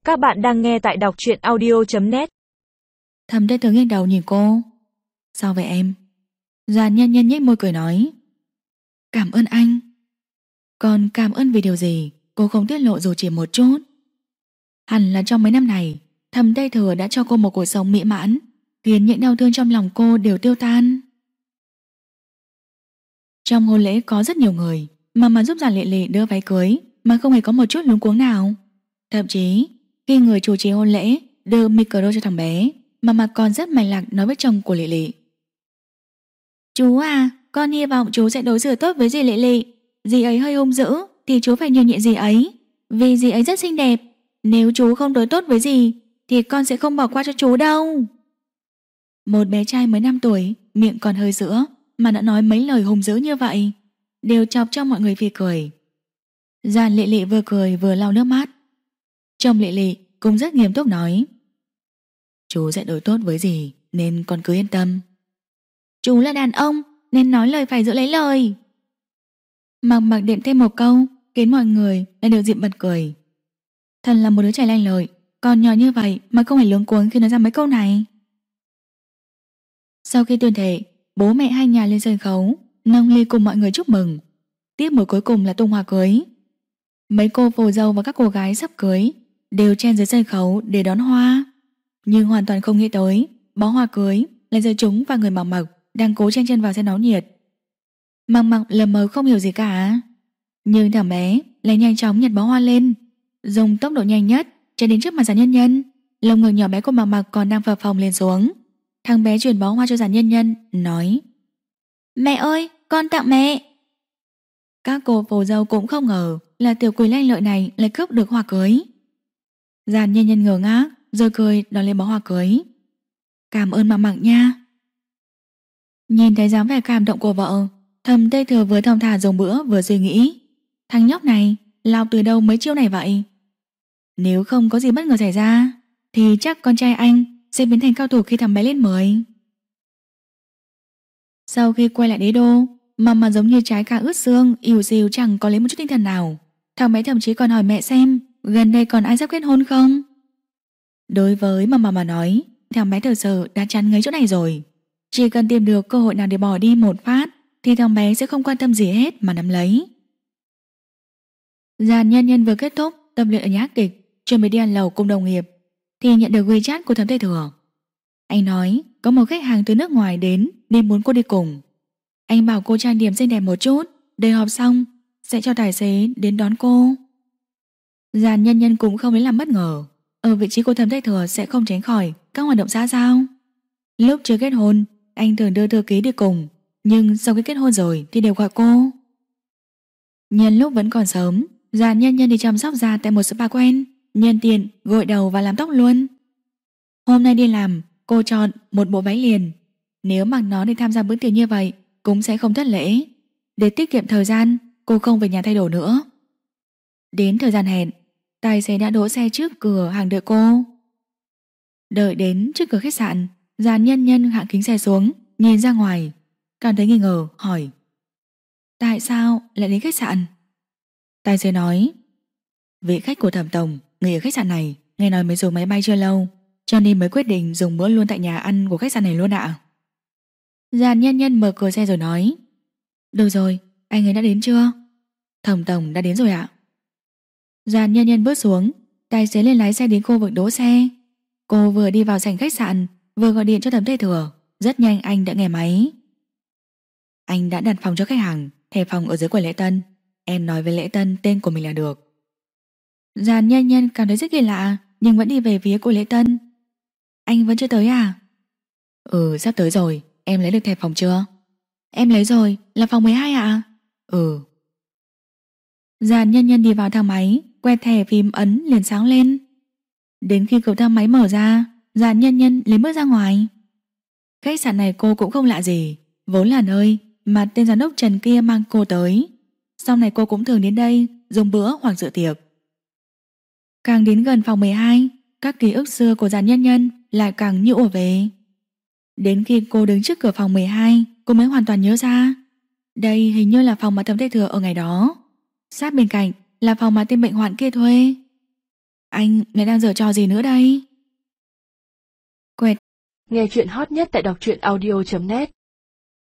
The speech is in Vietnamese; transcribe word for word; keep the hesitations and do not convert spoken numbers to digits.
Các bạn đang nghe tại đọc truyện audio chấm net. Thẩm Tây Thường nghiêng đầu nhìn cô. Sao vậy em? Giàn Nhân Nhân nhếch môi cười nói. Cảm ơn anh. Còn cảm ơn vì điều gì cô không tiết lộ dù chỉ một chút. Hẳn là trong mấy năm này Thẩm Tây Thừa đã cho cô một cuộc sống mỹ mãn, khiến những đau thương trong lòng cô đều tiêu tan. Trong hôn lễ có rất nhiều người, mà mà giúp Giản Lệ Lệ đưa váy cưới mà không hề có một chút luống cuống nào. Thậm chí khi người chủ trì hôn lễ đưa micro cho thằng bé, mà mà còn rất mạch lạc nói với chồng của Lệ Lệ. Chú à, con hy vọng chú sẽ đối xử tốt với dì Lệ Lệ. Dì ấy hơi hung dữ thì chú phải nhường nhịn dì ấy, vì dì ấy rất xinh đẹp. Nếu chú không đối tốt với dì thì con sẽ không bỏ qua cho chú đâu. Một bé trai mới năm tuổi, miệng còn hơi sữa mà đã nói mấy lời hung dữ như vậy, đều chọc cho mọi người phì cười. Giản Lệ Lệ vừa cười vừa lau nước mắt. Chồng Lệ Lệ cũng rất nghiêm túc nói. Chú sẽ đối tốt với dì nên con cứ yên tâm. Chú là đàn ông nên nói lời phải giữ lấy lời. Mặc Mặc đệm thêm một câu khiến mọi người lại được dịp bật cười. Thật là một đứa trẻ lanh lợi, còn nhỏ như vậy mà không hề luống cuống khi nói ra mấy câu này. Sau khi tuyên thệ, bố mẹ hai nhà lên sân khấu nâng ly cùng mọi người chúc mừng. Tiếp mục cuối cùng là tung hoa cưới. Mấy cô phù dâu và các cô gái sắp cưới đều chen dưới sân khấu để đón hoa, nhưng hoàn toàn không nghĩ tới bó hoa cưới lại rơi trúng vào người Mặc Mặc đang cố chen chân vào xem náo nhiệt. Mặc Mặc lờ mờ không hiểu gì cả, nhưng thằng bé lại nhanh chóng nhặt bó hoa lên, dùng tốc độ nhanh nhất chạy đến trước mặt Giản Nhân Nhân. Lông ngực nhỏ bé của Mặc Mặc còn đang phập phồng lên xuống. Thằng bé chuyển bó hoa cho Giản Nhân Nhân, nói: Mẹ ơi, con tặng mẹ. Các cô phù dâu cũng không ngờ là tiểu quỷ lanh lợi này lại cướp được hoa cưới. Giản Nhân Nhân ngờ ngác rồi cười đón lấy bó hoa cưới. Cảm ơn Mặc Mặc nha. Nhìn thấy dáng vẻ cảm động của vợ, Thẩm Tây Thừa vừa thong thả dùng bữa vừa suy nghĩ, thằng nhóc này lao từ đâu mấy chiêu này vậy? Nếu không có gì bất ngờ xảy ra thì chắc con trai anh sẽ biến thành cao thủ khi thằng bé lên mười. Sau khi quay lại đế đô, mà mà giống như trái cà ướt xương, ỉu xìu chẳng có lấy một chút tinh thần nào. Thằng bé thậm chí còn hỏi mẹ xem gần đây còn ai sắp kết hôn không. Đối với mà mà mà nói, thằng bé thực sự đã chán ngấy chỗ này rồi. Chỉ cần tìm được cơ hội nào để bỏ đi một phát thì thằng bé sẽ không quan tâm gì hết mà nắm lấy. Giản Nhân Nhân vừa kết thúc tập luyện ở nhà hát kịch, chuẩn bị đi ăn lẩu cùng đồng nghiệp thì nhận được WeChat của Thẩm Tây Thừa. Anh nói có một khách hàng từ nước ngoài đến nên muốn cô đi cùng. Anh bảo cô trang điểm xinh đẹp một chút, đợi họp xong sẽ cho tài xế đến đón cô. Giản Nhân Nhân cũng không lấy làm bất ngờ, ở vị trí của Thẩm Tây Thừa sẽ không tránh khỏi các hoạt động xã giao. Lúc chưa kết hôn anh thường đưa thư ký đi cùng, nhưng sau khi kết hôn rồi thì đều gọi cô. Nhân lúc vẫn còn sớm, Giản Nhân Nhân đi chăm sóc da tại một spa quen, nhân tiện gội đầu và làm tóc luôn. Hôm nay đi làm, cô chọn một bộ váy liền. Nếu mặc nó để tham gia bữa tiệc như vậy cũng sẽ không thất lễ. Để tiết kiệm thời gian, cô không về nhà thay đồ nữa. Đến thời gian hẹn, tài xế đã đỗ xe trước cửa hàng đợi cô. Đợi đến trước cửa khách sạn, Giản Nhân Nhân hạ kính xe xuống, nhìn ra ngoài, cảm thấy nghi ngờ, hỏi: Tại sao lại đến khách sạn? Tài xế nói: Vị khách của Thẩm tổng nghỉ ở khách sạn này, nghe nói mới dùng máy bay chưa lâu, cho nên mới quyết định dùng bữa luôn tại nhà ăn của khách sạn này luôn ạ. Giản Nhân Nhân mở cửa xe rồi nói: Được rồi, anh ấy đã đến chưa? Thẩm tổng đã đến rồi ạ. Giản Nhân Nhân bước xuống, tài xế lên lái xe đến khu vực đỗ xe. Cô vừa đi vào sảnh khách sạn vừa gọi điện cho Thẩm Tây Thừa. Rất nhanh anh đã nghe máy. Anh đã đặt phòng cho khách hàng, thẻ phòng ở dưới quầy lễ tân. Em nói với lễ tân tên của mình là được. Giản Nhân Nhân cảm thấy rất kỳ lạ, nhưng vẫn đi về phía của lễ tân. Anh vẫn chưa tới à? Ừ, sắp tới rồi. Em lấy được thẻ phòng chưa? Em lấy rồi, là phòng mười hai ạ. À? Ừ. Giản Nhân Nhân đi vào thang máy, quẹt thẻ phím ấn liền sáng lên. Đến khi cầu thang máy mở ra, Giản Nhân Nhân lấy bước ra ngoài. Khách sạn này cô cũng không lạ gì, vốn là nơi mà tên giám đốc Trần kia mang cô tới. Sau này cô cũng thường đến đây dùng bữa hoặc dự tiệc. Càng đến gần phòng mười hai, các ký ức xưa của Giản Nhân Nhân lại càng như ùa về. Đến khi cô đứng trước cửa phòng mười hai, cô mới hoàn toàn nhớ ra đây hình như là phòng mà Thẩm Tây Thừa ở ngày đó. Sát bên cạnh là phòng mà tên bệnh hoạn kia thuê. Anh lại đang giở trò gì nữa đây? Quẹt. Nghe chuyện hot nhất tại đọc truyện audio chấm net